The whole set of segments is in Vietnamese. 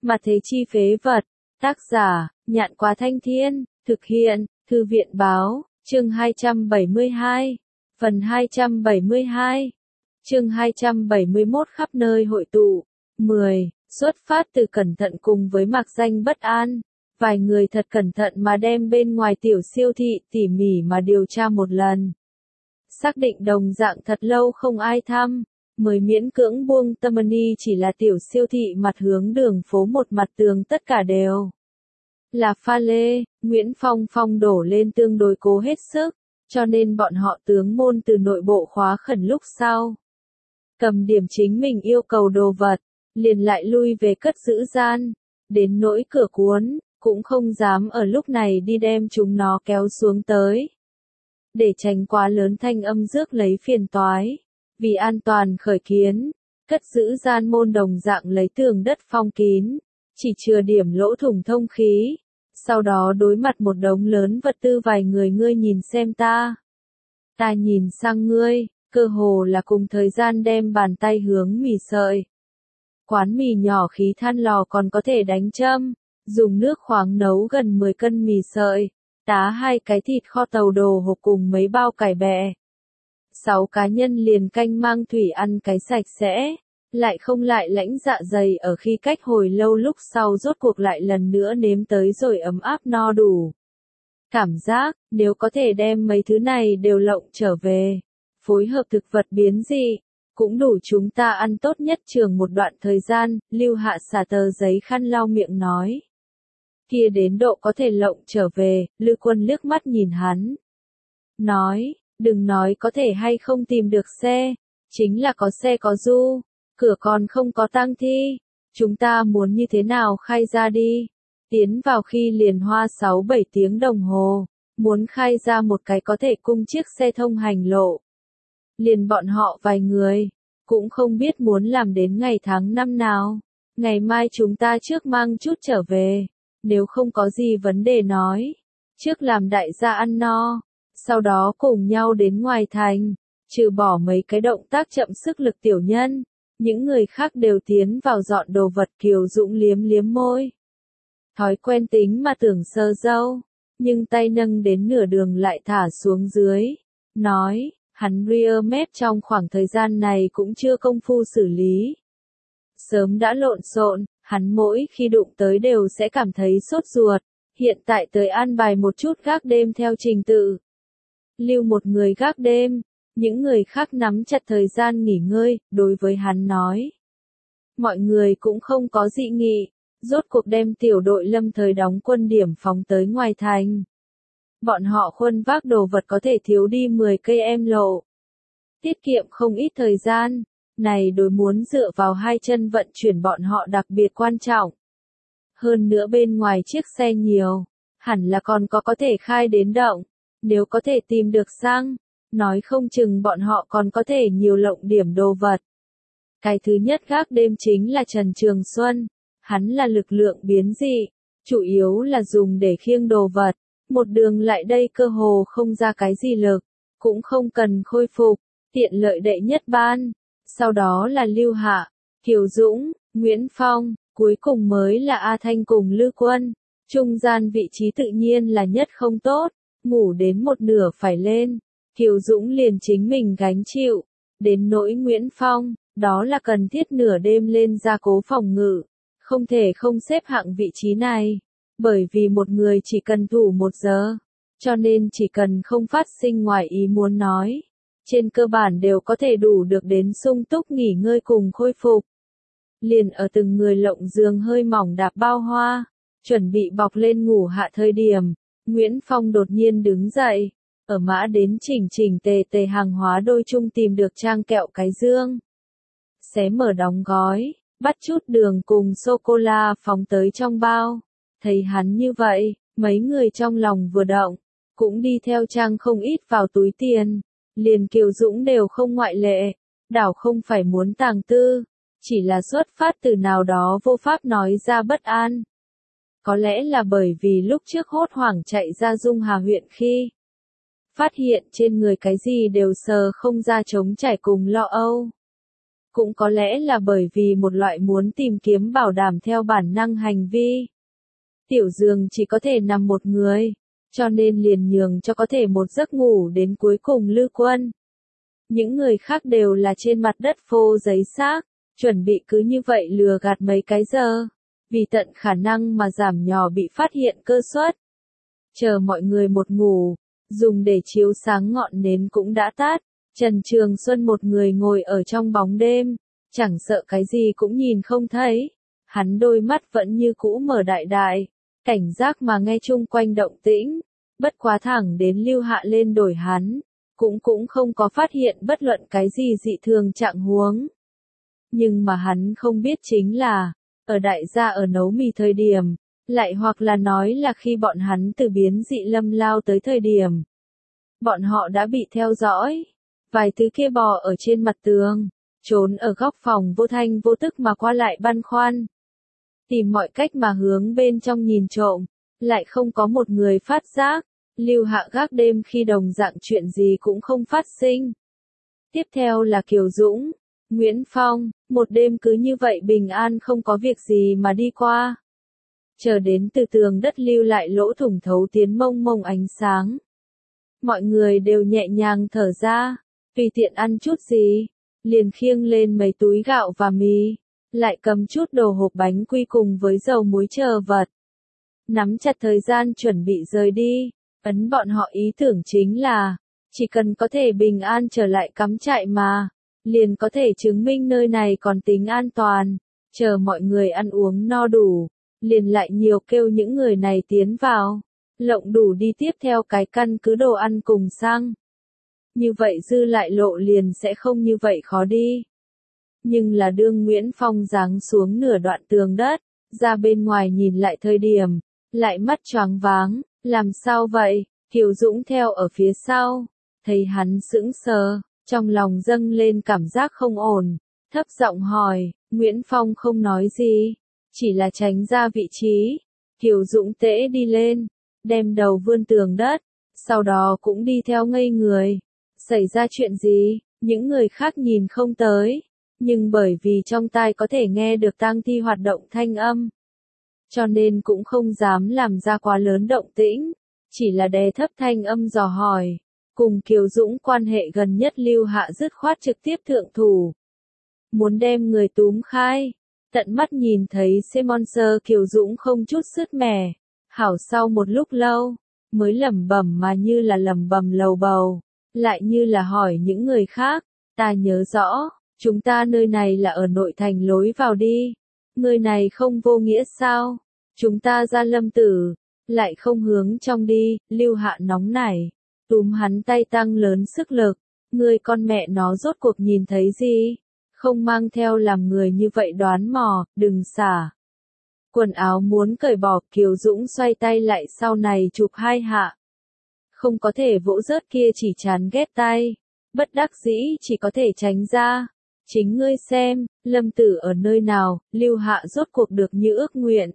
Mà thế chi phế vật. Tác giả, Nhạn Quá Thanh Thiên, thực hiện, Thư viện báo, chương 272, phần 272, chương 271 khắp nơi hội tụ. 10. Xuất phát từ cẩn thận cùng với mạc danh bất an, vài người thật cẩn thận mà đem bên ngoài tiểu siêu thị tỉ mỉ mà điều tra một lần. Xác định đồng dạng thật lâu không ai thăm, mới miễn cưỡng buông tâm ni chỉ là tiểu siêu thị mặt hướng đường phố một mặt tường tất cả đều là pha lê. Nguyễn Phong đổ lên tương đối cố hết sức, cho nên bọn họ tướng môn từ nội bộ khóa khẩn lúc sau. Cầm điểm chính mình yêu cầu đồ vật, liền lại lui về cất giữ gian, đến nỗi cửa cuốn, cũng không dám ở lúc này đi đem chúng nó kéo xuống tới. Để tránh quá lớn thanh âm rước lấy phiền toái, vì an toàn khởi kiến, cất giữ gian môn đồng dạng lấy tường đất phong kín, chỉ chừa điểm lỗ thủng thông khí. Sau đó đối mặt một đống lớn vật tư vài người ngươi nhìn xem ta nhìn sang ngươi, cơ hồ là cùng thời gian đem bàn tay hướng mì sợi. Quán mì nhỏ khí than lò còn có thể đánh châm, dùng nước khoáng nấu gần 10 cân mì sợi, tá 2 cái thịt kho tàu đồ hộp cùng mấy bao cải bẹ. 6 cá nhân liền canh mang thủy ăn cái sạch sẽ, lại không lại lãnh dạ dày ở khi cách hồi lâu lúc sau rốt cuộc lại lần nữa nếm tới rồi ấm áp no đủ. Cảm giác, nếu có thể đem mấy thứ này đều lộng trở về, phối hợp thực vật biến dị, cũng đủ chúng ta ăn tốt nhất trường một đoạn thời gian. Lưu Hạ xả tờ giấy khăn lau miệng nói. Kia đến độ có thể lộng trở về. Lư Quân liếc mắt nhìn hắn, nói, đừng nói có thể hay không tìm được xe, chính là có xe có du, cửa còn không có tang thi, chúng ta muốn như thế nào khai ra đi. Tiến vào khi liền hoa 6-7 tiếng đồng hồ, muốn khai ra một cái có thể cung chiếc xe thông hành lộ. Liền bọn họ vài người, cũng không biết muốn làm đến ngày tháng năm nào. Ngày mai chúng ta trước mang chút trở về, nếu không có gì vấn đề nói, trước làm đại gia ăn no, sau đó cùng nhau đến ngoài thành, trừ bỏ mấy cái động tác chậm sức lực tiểu nhân, những người khác đều tiến vào dọn đồ vật. Kiều Dũng liếm liếm môi. Thói quen tính mà tưởng sơ dâu, nhưng tay nâng đến nửa đường lại thả xuống dưới, nói, hắn rear mép trong khoảng thời gian này cũng chưa công phu xử lý. Sớm đã lộn xộn, hắn mỗi khi đụng tới đều sẽ cảm thấy sốt ruột, hiện tại tới an bài một chút gác đêm theo trình tự. Lưu một người gác đêm, những người khác nắm chặt thời gian nghỉ ngơi, đối với hắn nói. Mọi người cũng không có dị nghị, rốt cuộc đem tiểu đội lâm thời đóng quân điểm phóng tới ngoài thành. Bọn họ khuân vác đồ vật có thể thiếu đi 10 cây em lộ. Tiết kiệm không ít thời gian, này đối muốn dựa vào hai chân vận chuyển bọn họ đặc biệt quan trọng. Hơn nữa bên ngoài chiếc xe nhiều, hẳn là còn có thể khai đến động, nếu có thể tìm được xăng, nói không chừng bọn họ còn có thể nhiều lộng điểm đồ vật. Cái thứ nhất gác đêm chính là Trần Trường Xuân, hắn là lực lượng biến dị, chủ yếu là dùng để khiêng đồ vật, một đường lại đây cơ hồ không ra cái gì lực, cũng không cần khôi phục, tiện lợi đệ nhất ban, sau đó là Lưu Hạ, Kiều Dũng, Nguyễn Phong, cuối cùng mới là A Thanh cùng Lư Quân, trung gian vị trí tự nhiên là nhất không tốt, ngủ đến một nửa phải lên, Kiều Dũng liền chính mình gánh chịu, đến nỗi Nguyễn Phong, đó là cần thiết nửa đêm lên gia cố phòng ngự, không thể không xếp hạng vị trí này, bởi vì một người chỉ cần thủ 1 giờ, cho nên chỉ cần không phát sinh ngoài ý muốn nói, trên cơ bản đều có thể đủ được đến sung túc nghỉ ngơi cùng khôi phục. Liền ở từng người lộng giường hơi mỏng đạp bao hoa, chuẩn bị bọc lên ngủ hạ thời điểm, Nguyễn Phong đột nhiên đứng dậy, ở mã đến chỉnh tề hàng hóa đôi chung tìm được trang kẹo cái dương. Xé mở đóng gói, bắt chút đường cùng sô-cô-la phóng tới trong bao. Thấy hắn như vậy, mấy người trong lòng vừa động, cũng đi theo trang không ít vào túi tiền, liền Kiều Dũng đều không ngoại lệ, đảo không phải muốn tàng tư, chỉ là xuất phát từ nào đó vô pháp nói ra bất an. Có lẽ là bởi vì lúc trước hốt hoảng chạy ra Dung Hà huyện khi phát hiện trên người cái gì đều sờ không ra, trống trải cùng lo âu. Cũng có lẽ là bởi vì một loại muốn tìm kiếm bảo đảm theo bản năng hành vi. Tiểu giường chỉ có thể nằm một người, cho nên liền nhường cho có thể một giấc ngủ đến cuối cùng Lư Quân. Những người khác đều là trên mặt đất phô giấy xác, chuẩn bị cứ như vậy lừa gạt mấy cái giờ, vì tận khả năng mà giảm nhỏ bị phát hiện cơ suất. Chờ mọi người một ngủ, dùng để chiếu sáng ngọn nến cũng đã tắt, Trần Trường Xuân một người ngồi ở trong bóng đêm, chẳng sợ cái gì cũng nhìn không thấy. Hắn đôi mắt vẫn như cũ mở đại đại, cảnh giác mà nghe chung quanh động tĩnh, bất quá thẳng đến Lưu Hạ lên đổi hắn, cũng không có phát hiện bất luận cái gì dị thường trạng huống. Nhưng mà hắn không biết chính là, ở đại gia ở nấu mì thời điểm, lại hoặc là nói là khi bọn hắn từ biến dị lâm lao tới thời điểm. Bọn họ đã bị theo dõi, vài thứ kia bò ở trên mặt tường, trốn ở góc phòng vô thanh vô tức mà qua lại băn khoăn. Tìm mọi cách mà hướng bên trong nhìn trộm, lại không có một người phát giác. Lưu Hạ gác đêm khi đồng dạng chuyện gì cũng không phát sinh. Tiếp theo là Kiều Dũng, Nguyễn Phong, một đêm cứ như vậy bình an không có việc gì mà đi qua. Chờ đến từ tường đất lưu lại lỗ thủng thấu tiến mông mông ánh sáng. Mọi người đều nhẹ nhàng thở ra, tùy tiện ăn chút gì, liền khiêng lên mấy túi gạo và mì, lại cầm chút đồ hộp bánh quy cùng với dầu muối chờ vật. Nắm chặt thời gian chuẩn bị rời đi, ấn bọn họ ý tưởng chính là, chỉ cần có thể bình an trở lại cắm trại mà, liền có thể chứng minh nơi này còn tính an toàn, chờ mọi người ăn uống no đủ, liền lại nhiều kêu những người này tiến vào, lộng đủ đi tiếp theo cái căn cứ đồ ăn cùng xăng. Như vậy dư lại lộ liền sẽ không như vậy khó đi. Nhưng là đương Nguyễn Phong giáng xuống nửa đoạn tường đất, ra bên ngoài nhìn lại thời điểm, lại mắt choáng váng, làm sao vậy? Kiều Dũng theo ở phía sau, thấy hắn sững sờ, trong lòng dâng lên cảm giác không ổn, thấp giọng hỏi, Nguyễn Phong không nói gì, chỉ là tránh ra vị trí. Kiều Dũng tễ đi lên, đem đầu vươn tường đất, sau đó cũng đi theo ngây người. Xảy ra chuyện gì? Những người khác nhìn không tới, nhưng bởi vì trong tai có thể nghe được tang thi hoạt động thanh âm, cho nên cũng không dám làm ra quá lớn động tĩnh, chỉ là đè thấp thanh âm dò hỏi. Cùng Kiều Dũng quan hệ gần nhất Lưu Hạ dứt khoát trực tiếp thượng thủ, muốn đem người túm khai. Tận mắt nhìn thấy Simonser Kiều Dũng không chút sứt mẻ, hảo sau một lúc lâu, mới lẩm bẩm mà như là lẩm bẩm lầu bầu, lại như là hỏi những người khác, ta nhớ rõ, chúng ta nơi này là ở nội thành lối vào đi, người này không vô nghĩa sao, chúng ta ra Lâm Tử, lại không hướng trong đi. Lưu Hạ nóng nảy, túm hắn tay tăng lớn sức lực, người con mẹ nó rốt cuộc nhìn thấy gì? Không mang theo làm người như vậy đoán mò, đừng xả. Quần áo muốn cởi bỏ, Kiều Dũng xoay tay lại sau này chụp hai hạ. Không có thể vỗ rớt kia chỉ chán ghét tay, bất đắc dĩ chỉ có thể tránh ra. Chính ngươi xem, Lâm Tử ở nơi nào? Lưu Hạ rốt cuộc được như ước nguyện.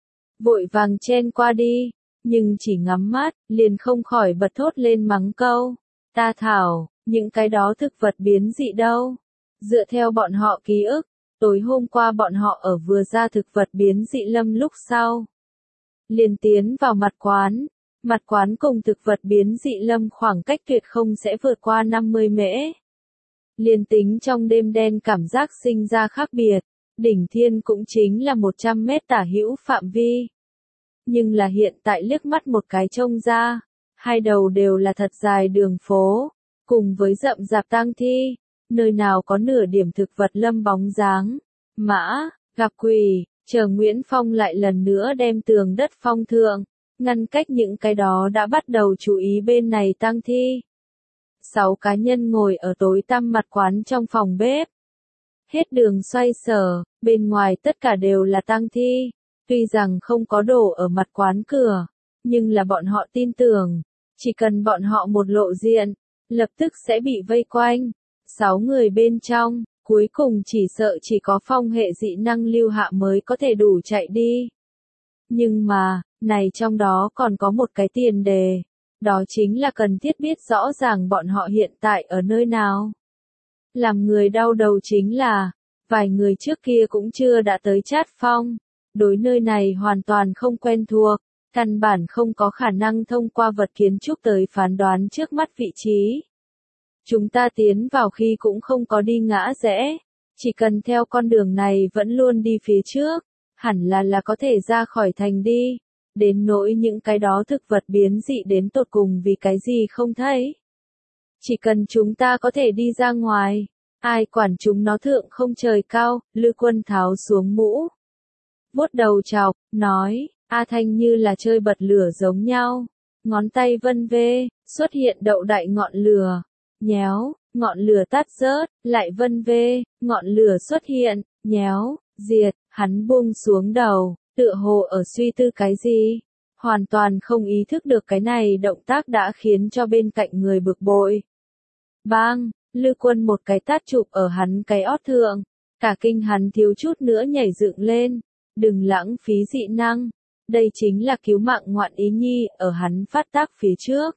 Vội vàng chen qua đi, nhưng chỉ ngắm mắt, liền không khỏi bật thốt lên mắng câu. Ta thảo, những cái đó thực vật biến dị đâu? Dựa theo bọn họ ký ức, tối hôm qua bọn họ ở vừa ra thực vật biến dị lâm lúc sau. Liền tiến vào mặt quán cùng thực vật biến dị lâm khoảng cách tuyệt không sẽ vượt qua 50 mễ. Liền tính trong đêm đen cảm giác sinh ra khác biệt, đỉnh thiên cũng chính là 100 mét tả hữu phạm vi. Nhưng là hiện tại liếc mắt một cái trông ra, hai đầu đều là thật dài đường phố, cùng với rậm rạp tang thi. Nơi nào có nửa điểm thực vật lâm bóng dáng, mã, gặp quỷ, chờ Nguyễn Phong lại lần nữa đem tường đất phong thượng, ngăn cách những cái đó đã bắt đầu chú ý bên này tang thi. 6 cá nhân ngồi ở tối tăm mặt quán trong phòng bếp. Hết đường xoay sở, bên ngoài tất cả đều là tang thi, tuy rằng không có đồ ở mặt quán cửa, nhưng là bọn họ tin tưởng, chỉ cần bọn họ một lộ diện, lập tức sẽ bị vây quanh. 6 người bên trong, cuối cùng chỉ sợ chỉ có phong hệ dị năng Lưu Hạ mới có thể đủ chạy đi. Nhưng mà, này trong đó còn có một cái tiền đề, đó chính là cần thiết biết rõ ràng bọn họ hiện tại ở nơi nào. Làm người đau đầu chính là, vài người trước kia cũng chưa đã tới Trát Phong, đối nơi này hoàn toàn không quen thuộc, căn bản không có khả năng thông qua vật kiến trúc tới phán đoán trước mắt vị trí. Chúng ta tiến vào khi cũng không có đi ngã rẽ, chỉ cần theo con đường này vẫn luôn đi phía trước, hẳn là có thể ra khỏi thành đi. Đến nỗi những cái đó thực vật biến dị đến tột cùng vì cái gì không thấy. Chỉ cần chúng ta có thể đi ra ngoài, ai quản chúng nó thượng không trời cao. Lư Quân tháo xuống mũ, vuốt đầu chọc, nói, A Thanh như là chơi bật lửa giống nhau, ngón tay vân vê, xuất hiện đậu đại ngọn lửa, nhéo, ngọn lửa tắt rớt, lại vân vê, ngọn lửa xuất hiện, nhéo, diệt, hắn buông xuống đầu, tựa hồ ở suy tư cái gì, hoàn toàn không ý thức được cái này động tác đã khiến cho bên cạnh người bực bội. Bang, Lư Quân một cái tát chụp ở hắn cái ót thượng, cả kinh hắn thiếu chút nữa nhảy dựng lên, đừng lãng phí dị năng, đây chính là cứu mạng ngoạn ý nhi ở hắn phát tác phía trước.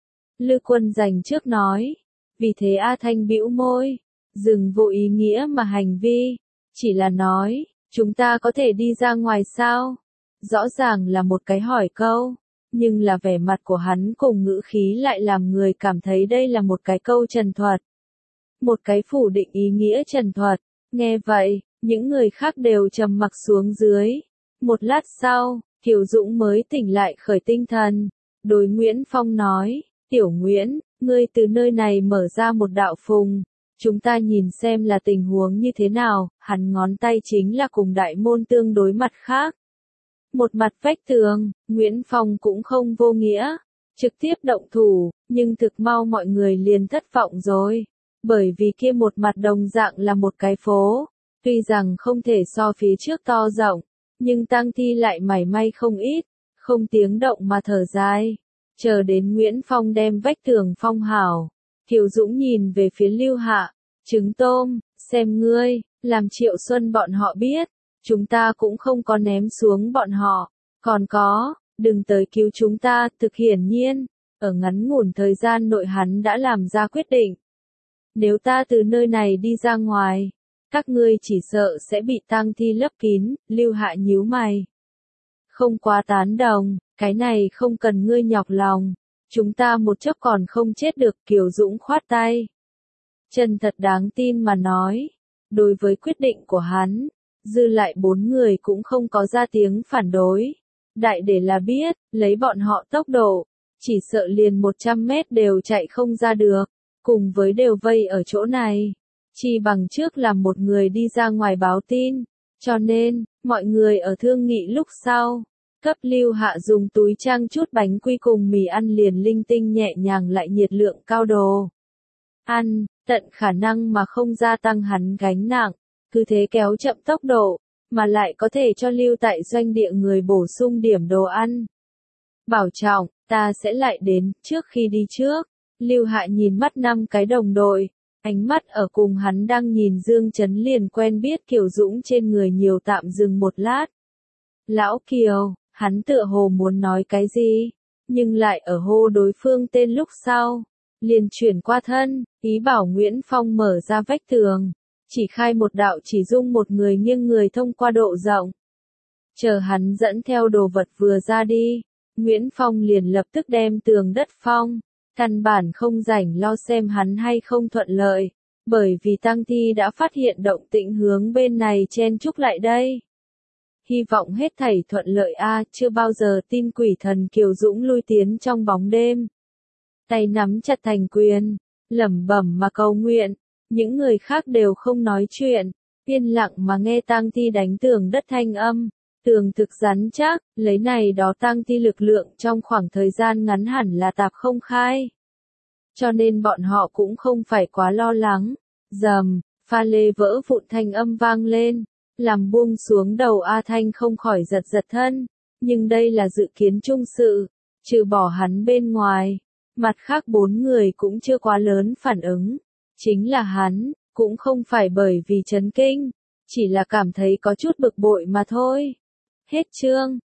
Lư Quân dành trước nói, vì thế A Thanh bĩu môi, dừng vô ý nghĩa mà hành vi, chỉ là nói, chúng ta có thể đi ra ngoài sao? Rõ ràng là một cái hỏi câu, nhưng là vẻ mặt của hắn cùng ngữ khí lại làm người cảm thấy đây là một cái câu trần thuật. Một cái phủ định ý nghĩa trần thuật, nghe vậy, những người khác đều trầm mặc xuống dưới. Một lát sau, Kiều Dũng mới tỉnh lại khởi tinh thần, đối Nguyễn Phong nói, Tiểu Nguyễn, ngươi từ nơi này mở ra một đạo phùng, chúng ta nhìn xem là tình huống như thế nào. Hắn ngón tay chính là cùng đại môn tương đối mặt khác. Một mặt vách tường, Nguyễn Phong cũng không vô nghĩa, trực tiếp động thủ, nhưng thực mau mọi người liền thất vọng rồi, bởi vì kia một mặt đồng dạng là một cái phố, tuy rằng không thể so phía trước to rộng, nhưng tang thi lại mảy may không ít, không tiếng động mà thở dài, chờ đến Nguyễn Phong đem vách tường phong hảo, Kiều Dũng nhìn về phía Lưu Hạ, trứng tôm, xem ngươi, làm Triệu Xuân bọn họ biết. Chúng ta cũng không có ném xuống bọn họ, còn có, đừng tới cứu chúng ta. Thực hiển nhiên, ở ngắn ngủn thời gian nội hắn đã làm ra quyết định. Nếu ta từ nơi này đi ra ngoài, các ngươi chỉ sợ sẽ bị tang thi lấp kín. Lưu Hạ nhíu mày, không quá tán đồng, cái này không cần ngươi nhọc lòng, chúng ta một chốc còn không chết được. Kiều Dũng khoát tay, chân thật đáng tin mà nói, đối với quyết định của hắn, dư lại 4 người cũng không có ra tiếng phản đối. Đại để là biết, lấy bọn họ tốc độ, chỉ sợ liền 100 mét đều chạy không ra được, cùng với đều vây ở chỗ này. Chỉ bằng trước làm một người đi ra ngoài báo tin, cho nên, mọi người ở thương nghị lúc sau, cấp Lưu Hạ dùng túi trang chút bánh quy cùng mì ăn liền linh tinh nhẹ nhàng lại nhiệt lượng cao đồ. Ăn, tận khả năng mà không gia tăng hắn gánh nặng. Cứ thế kéo chậm tốc độ, mà lại có thể cho lưu tại doanh địa người bổ sung điểm đồ ăn. Bảo trọng, ta sẽ lại đến. Trước khi đi trước, Lưu Hạ nhìn mắt 5 cái đồng đội, ánh mắt ở cùng hắn đang nhìn Dương Chấn liền quen biết Kiều Dũng trên người nhiều tạm dừng một lát. Lão Kiều, hắn tựa hồ muốn nói cái gì, nhưng lại ở hô đối phương tên lúc sau, liền chuyển qua thân, ý bảo Nguyễn Phong mở ra vách tường. Chỉ khai một đạo chỉ dung một người nghiêng người thông qua độ rộng. Chờ hắn dẫn theo đồ vật vừa ra đi, Nguyễn Phong liền lập tức đem tường đất phong, căn bản không rảnh lo xem hắn hay không thuận lợi, bởi vì tang thi đã phát hiện động tĩnh hướng bên này chen chúc lại đây. Hy vọng hết thảy thuận lợi a. Chưa bao giờ tin quỷ thần. Kiều Dũng lui tiến trong bóng đêm, tay nắm chặt thành quyền, lẩm bẩm mà cầu nguyện. Những người khác đều không nói chuyện, yên lặng mà nghe tang thi đánh tường đất thanh âm. Tường thực rắn chắc, lấy này đó tang thi lực lượng trong khoảng thời gian ngắn hẳn là tạp không khai. Cho nên bọn họ cũng không phải quá lo lắng. Rầm, pha lê vỡ vụn thanh âm vang lên, làm buông xuống đầu A Thanh không khỏi giật giật thân. Nhưng đây là dự kiến chung sự, trừ bỏ hắn bên ngoài, mặt khác 4 người cũng chưa quá lớn phản ứng. Chính là hắn, cũng không phải bởi vì chấn kinh, chỉ là cảm thấy có chút bực bội mà thôi. Hết chương.